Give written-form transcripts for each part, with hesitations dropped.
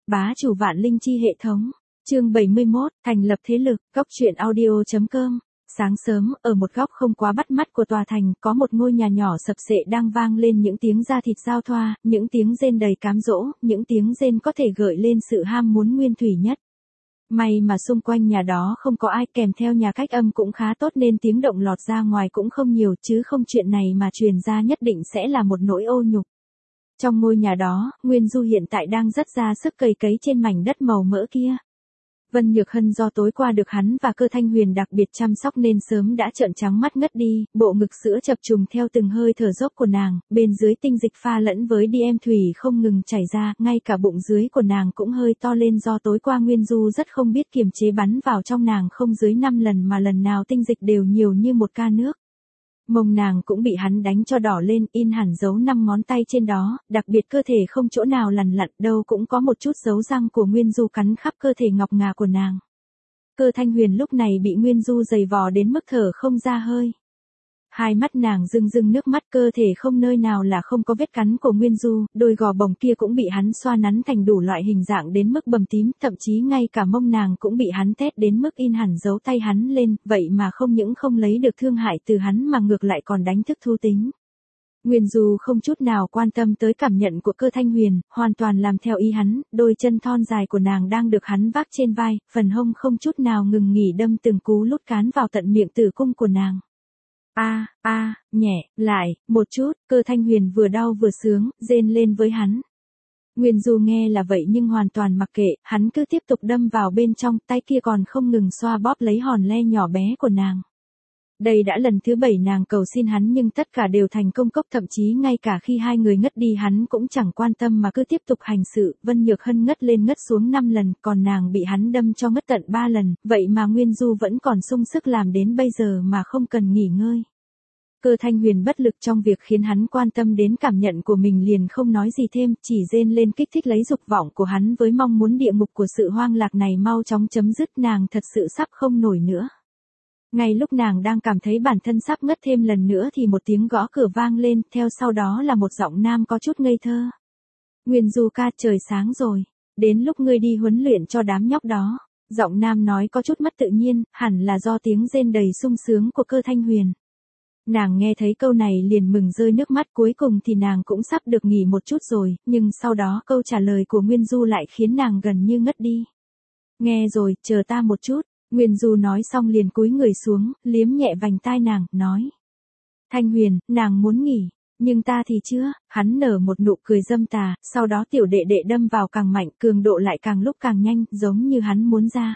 Bá chủ vạn linh chi hệ thống. Chương 71, thành lập thế lực, góc truyện audio.com. Sáng sớm, ở một góc không quá bắt mắt của tòa thành, có một ngôi nhà nhỏ sập sệ đang vang lên những tiếng da thịt giao thoa, những tiếng rên đầy cám dỗ, những tiếng rên có thể gợi lên sự ham muốn nguyên thủy nhất. May mà xung quanh nhà đó không có ai, kèm theo nhà cách âm cũng khá tốt nên tiếng động lọt ra ngoài cũng không nhiều, chứ không chuyện này mà truyền ra nhất định sẽ là một nỗi ô nhục. Trong ngôi nhà đó, Nguyên Du hiện tại đang rất ra sức cày cấy trên mảnh đất màu mỡ kia. Vân Nhược Hân do tối qua được hắn và Cơ Thanh Huyền đặc biệt chăm sóc nên sớm đã trợn trắng mắt ngất đi, bộ ngực sữa chập trùng theo từng hơi thở dốc của nàng, bên dưới tinh dịch pha lẫn với DM thủy không ngừng chảy ra, ngay cả bụng dưới của nàng cũng hơi to lên do tối qua Nguyên Du rất không biết kiềm chế bắn vào trong nàng không dưới 5 lần mà lần nào tinh dịch đều nhiều như một ca nước. Mông nàng cũng bị hắn đánh cho đỏ lên, in hẳn dấu 5 ngón tay trên đó, đặc biệt cơ thể không chỗ nào lằn lặn, đâu cũng có một chút dấu răng của Nguyên Du cắn khắp cơ thể ngọc ngà của nàng. Cơ Thanh Huyền lúc này bị Nguyên Du giày vò đến mức thở không ra hơi. Hai mắt nàng rưng rưng nước mắt, cơ thể không nơi nào là không có vết cắn của Nguyên Du, đôi gò bồng kia cũng bị hắn xoa nắn thành đủ loại hình dạng đến mức bầm tím, thậm chí ngay cả mông nàng cũng bị hắn tét đến mức in hẳn dấu tay hắn lên, vậy mà không những không lấy được thương hại từ hắn mà ngược lại còn đánh thức thú tính. Nguyên Du không chút nào quan tâm tới cảm nhận của Cơ Thanh Huyền, hoàn toàn làm theo ý hắn, đôi chân thon dài của nàng đang được hắn vác trên vai, phần hông không chút nào ngừng nghỉ đâm từng cú lút cán vào tận miệng tử cung của nàng. Nhẹ, lại, một chút, Cơ Thanh Huyền vừa đau vừa sướng, rên lên với hắn. Nguyên Du nghe là vậy nhưng hoàn toàn mặc kệ, hắn cứ tiếp tục đâm vào bên trong, tay kia còn không ngừng xoa bóp lấy hòn le nhỏ bé của nàng. Đây đã lần thứ 7 nàng cầu xin hắn nhưng tất cả đều thành công cốc, thậm chí ngay cả khi hai người ngất đi hắn cũng chẳng quan tâm mà cứ tiếp tục hành sự. Vân Nhược Hân ngất lên ngất xuống 5 lần, còn nàng bị hắn đâm cho ngất tận 3 lần, vậy mà Nguyên Du vẫn còn sung sức làm đến bây giờ mà không cần nghỉ ngơi. Cơ Thanh Huyền bất lực trong việc khiến hắn quan tâm đến cảm nhận của mình liền không nói gì thêm, chỉ rên lên kích thích lấy dục vọng của hắn với mong muốn địa ngục của sự hoang lạc này mau chóng chấm dứt. Nàng thật sự sắp không nổi nữa. Ngay lúc nàng đang cảm thấy bản thân sắp ngất thêm lần nữa thì một tiếng gõ cửa vang lên, theo sau đó là một giọng nam có chút ngây thơ. Nguyên Du ca, trời sáng rồi, đến lúc ngươi đi huấn luyện cho đám nhóc đó. Giọng nam nói có chút mất tự nhiên, hẳn là do tiếng rên đầy sung sướng của Cơ Thanh Huyền. Nàng nghe thấy câu này liền mừng rơi nước mắt, cuối cùng thì nàng cũng sắp được nghỉ một chút rồi, nhưng sau đó câu trả lời của Nguyên Du lại khiến nàng gần như ngất đi. Nghe rồi, chờ ta một chút. Nguyên Du nói xong liền cúi người xuống, liếm nhẹ vành tai nàng, nói. Thanh Huyền, nàng muốn nghỉ, nhưng ta thì chưa. Hắn nở một nụ cười dâm tà, sau đó tiểu đệ đệ đâm vào càng mạnh, cường độ lại càng lúc càng nhanh, giống như hắn muốn ra.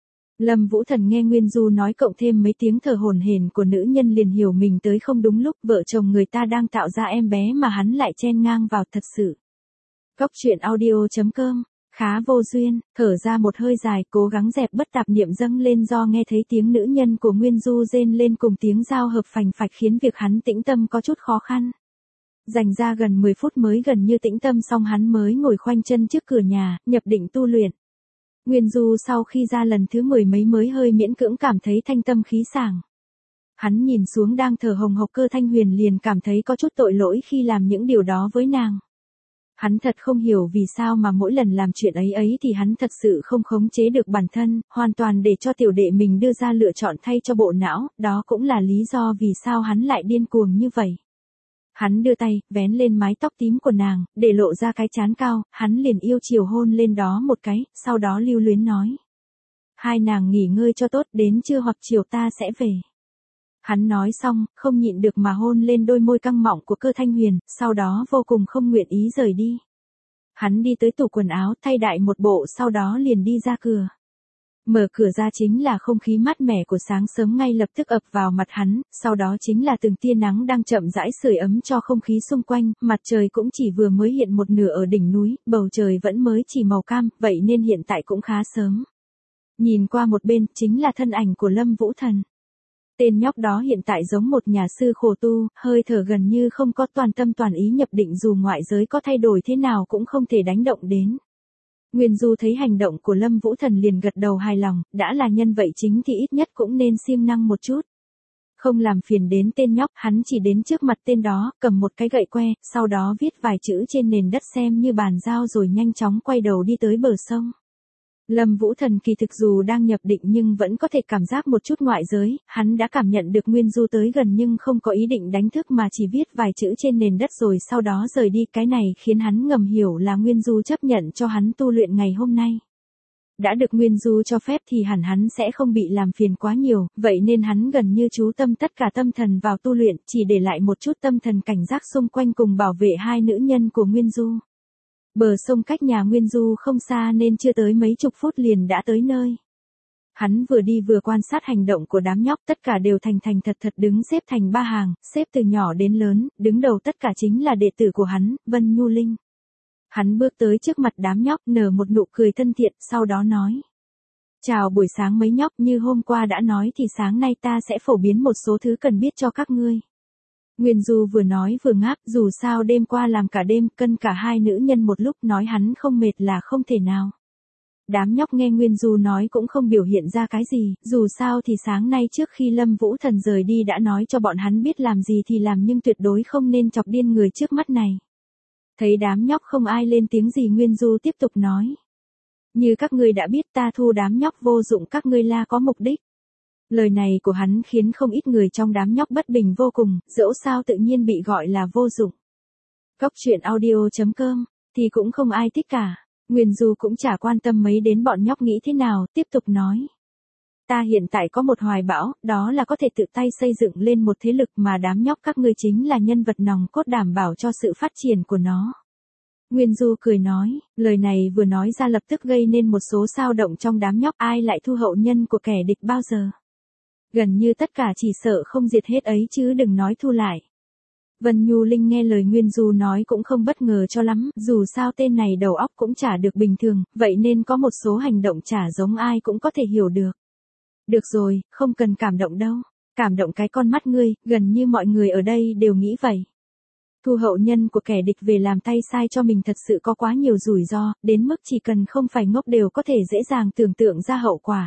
Lâm Vũ Thần nghe Nguyên Du nói cộng thêm mấy tiếng thở hổn hển của nữ nhân liền hiểu mình tới không đúng lúc, vợ chồng người ta đang tạo ra em bé mà hắn lại chen ngang vào thật sự. Góc truyện audio.com. Khá vô duyên, thở ra một hơi dài, cố gắng dẹp bất tạp niệm dâng lên do nghe thấy tiếng nữ nhân của Nguyên Du rên lên cùng tiếng giao hợp phành phạch khiến việc hắn tĩnh tâm có chút khó khăn. Dành ra gần 10 phút mới gần như tĩnh tâm xong hắn mới ngồi khoanh chân trước cửa nhà, nhập định tu luyện. Nguyên Du sau khi ra lần thứ 10 mấy mới hơi miễn cưỡng cảm thấy thanh tâm khí sảng. Hắn nhìn xuống đang thở hồng hộc Cơ Thanh Huyền liền cảm thấy có chút tội lỗi khi làm những điều đó với nàng. Hắn thật không hiểu vì sao mà mỗi lần làm chuyện ấy thì hắn thật sự không khống chế được bản thân, hoàn toàn để cho tiểu đệ mình đưa ra lựa chọn thay cho bộ não, đó cũng là lý do vì sao hắn lại điên cuồng như vậy. Hắn đưa tay, vén lên mái tóc tím của nàng, để lộ ra cái trán cao, hắn liền yêu chiều hôn lên đó một cái, sau đó lưu luyến nói. Hai nàng nghỉ ngơi cho tốt, đến trưa hoặc chiều ta sẽ về. Hắn nói xong, không nhịn được mà hôn lên đôi môi căng mọng của Cơ Thanh Huyền, sau đó vô cùng không nguyện ý rời đi. Hắn đi tới tủ quần áo thay đại một bộ sau đó liền đi ra cửa. Mở cửa ra chính là không khí mát mẻ của sáng sớm ngay lập tức ập vào mặt hắn, sau đó chính là từng tia nắng đang chậm rãi sưởi ấm cho không khí xung quanh, mặt trời cũng chỉ vừa mới hiện một nửa ở đỉnh núi, bầu trời vẫn mới chỉ màu cam, vậy nên hiện tại cũng khá sớm. Nhìn qua một bên, chính là thân ảnh của Lâm Vũ Thần. Tên nhóc đó hiện tại giống một nhà sư khổ tu, hơi thở gần như không có, toàn tâm toàn ý nhập định dù ngoại giới có thay đổi thế nào cũng không thể đánh động đến. Nguyên Du thấy hành động của Lâm Vũ Thần liền gật đầu hài lòng, đã là nhân vậy chính thì ít nhất cũng nên siêng năng một chút. Không làm phiền đến tên nhóc, hắn chỉ đến trước mặt tên đó, cầm một cái gậy que, sau đó viết vài chữ trên nền đất xem như bàn giao rồi nhanh chóng quay đầu đi tới bờ sông. Lâm Vũ Thần kỳ thực dù đang nhập định nhưng vẫn có thể cảm giác một chút ngoại giới, hắn đã cảm nhận được Nguyên Du tới gần nhưng không có ý định đánh thức mà chỉ viết vài chữ trên nền đất rồi sau đó rời đi. Cái này khiến hắn ngầm hiểu là Nguyên Du chấp nhận cho hắn tu luyện ngày hôm nay. Đã được Nguyên Du cho phép thì hẳn hắn sẽ không bị làm phiền quá nhiều, vậy nên hắn gần như chú tâm tất cả tâm thần vào tu luyện, chỉ để lại một chút tâm thần cảnh giác xung quanh cùng bảo vệ hai nữ nhân của Nguyên Du. Bờ sông cách nhà Nguyên Du không xa nên chưa tới mấy chục phút liền đã tới nơi. Hắn vừa đi vừa quan sát hành động của đám nhóc, tất cả đều thành thành thật thật đứng xếp thành ba hàng, xếp từ nhỏ đến lớn, đứng đầu tất cả chính là đệ tử của hắn, Vân Nhu Linh. Hắn bước tới trước mặt đám nhóc nở một nụ cười thân thiện, sau đó nói. Chào buổi sáng mấy nhóc, như hôm qua đã nói thì sáng nay ta sẽ phổ biến một số thứ cần biết cho các ngươi. Nguyên Du vừa nói vừa ngáp, dù sao đêm qua làm cả đêm, cân cả hai nữ nhân một lúc, nói hắn không mệt là không thể nào. Đám nhóc nghe Nguyên Du nói cũng không biểu hiện ra cái gì, dù sao thì sáng nay trước khi Lâm Vũ Thần rời đi đã nói cho bọn hắn biết làm gì thì làm nhưng tuyệt đối không nên chọc điên người trước mắt này. Thấy đám nhóc không ai lên tiếng gì Nguyên Du tiếp tục nói. Như các ngươi đã biết ta thu đám nhóc vô dụng các ngươi là có mục đích. Lời này của hắn khiến không ít người trong đám nhóc bất bình vô cùng, dẫu sao tự nhiên bị gọi là vô dụng. Cóc truyện audio.com, thì cũng không ai thích cả. Nguyên Du cũng chả quan tâm mấy đến bọn nhóc nghĩ thế nào, tiếp tục nói. Ta hiện tại có một hoài bão, đó là có thể tự tay xây dựng lên một thế lực mà đám nhóc các ngươi chính là nhân vật nòng cốt đảm bảo cho sự phát triển của nó. Nguyên Du cười nói, lời này vừa nói ra lập tức gây nên một số xao động trong đám nhóc, ai lại thu hậu nhân của kẻ địch bao giờ. Gần như tất cả chỉ sợ không diệt hết ấy chứ đừng nói thu lại. Vân Nhu Linh nghe lời Nguyên Du nói cũng không bất ngờ cho lắm, dù sao tên này đầu óc cũng chả được bình thường, vậy nên có một số hành động chả giống ai cũng có thể hiểu được. Được rồi, không cần cảm động đâu. Cảm động cái con mắt ngươi, gần như mọi người ở đây đều nghĩ vậy. Thu hậu nhân của kẻ địch về làm tay sai cho mình thật sự có quá nhiều rủi ro, đến mức chỉ cần không phải ngốc đều có thể dễ dàng tưởng tượng ra hậu quả.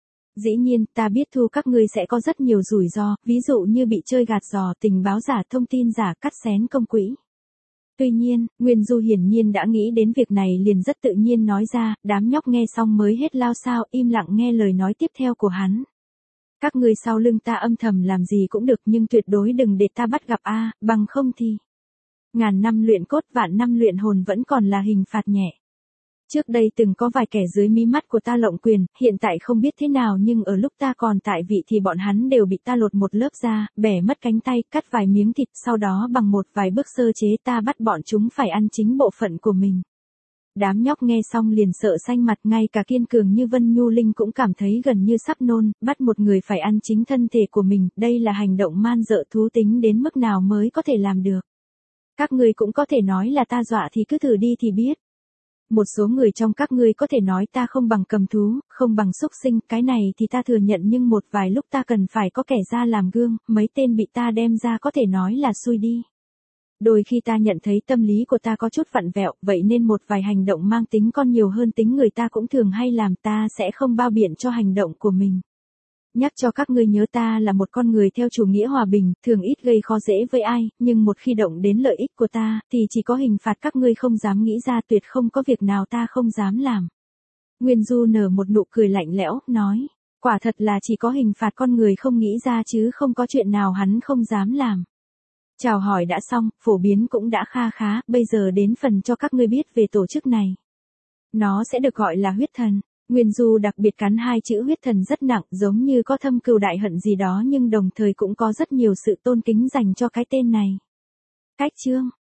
Dĩ nhiên, ta biết thu các ngươi sẽ có rất nhiều rủi ro, ví dụ như bị chơi gạt giò, tình báo giả, thông tin giả, cắt xén công quỹ. Tuy nhiên, Nguyên Du hiển nhiên đã nghĩ đến việc này liền rất tự nhiên nói ra, đám nhóc nghe xong mới hết lao sao, im lặng nghe lời nói tiếp theo của hắn. Các ngươi sau lưng ta âm thầm làm gì cũng được nhưng tuyệt đối đừng để ta bắt gặp a, bằng không thì. Ngàn năm luyện cốt vạn năm luyện hồn vẫn còn là hình phạt nhẹ. Trước đây từng có vài kẻ dưới mí mắt của ta lộng quyền, hiện tại không biết thế nào nhưng ở lúc ta còn tại vị thì bọn hắn đều bị ta lột một lớp da, bẻ mất cánh tay, cắt vài miếng thịt, sau đó bằng một vài bước sơ chế ta bắt bọn chúng phải ăn chính bộ phận của mình. Đám nhóc nghe xong liền sợ xanh mặt, ngay cả kiên cường như Vân Nhu Linh cũng cảm thấy gần như sắp nôn, bắt một người phải ăn chính thân thể của mình, đây là hành động man dợ thú tính đến mức nào mới có thể làm được. Các ngươi cũng có thể nói là ta dọa thì cứ thử đi thì biết. Một số người trong các ngươi có thể nói ta không bằng cầm thú, không bằng xúc sinh, cái này thì ta thừa nhận nhưng một vài lúc ta cần phải có kẻ ra làm gương, mấy tên bị ta đem ra có thể nói là xui đi. Đôi khi ta nhận thấy tâm lý của ta có chút vặn vẹo, vậy nên một vài hành động mang tính con nhiều hơn tính người ta cũng thường hay làm, ta sẽ không bao biện cho hành động của mình. Nhắc cho các ngươi nhớ ta là một con người theo chủ nghĩa hòa bình, thường ít gây khó dễ với ai, nhưng một khi động đến lợi ích của ta, thì chỉ có hình phạt các ngươi không dám nghĩ ra, tuyệt không có việc nào ta không dám làm. Nguyên Du nở một nụ cười lạnh lẽo, nói, quả thật là chỉ có hình phạt con người không nghĩ ra chứ không có chuyện nào hắn không dám làm. Chào hỏi đã xong, phổ biến cũng đã kha khá, bây giờ đến phần cho các ngươi biết về tổ chức này. Nó sẽ được gọi là huyết thần. Nguyên Du đặc biệt cắn hai chữ huyết thần rất nặng, giống như có thâm cừu đại hận gì đó nhưng đồng thời cũng có rất nhiều sự tôn kính dành cho cái tên này. Cách chương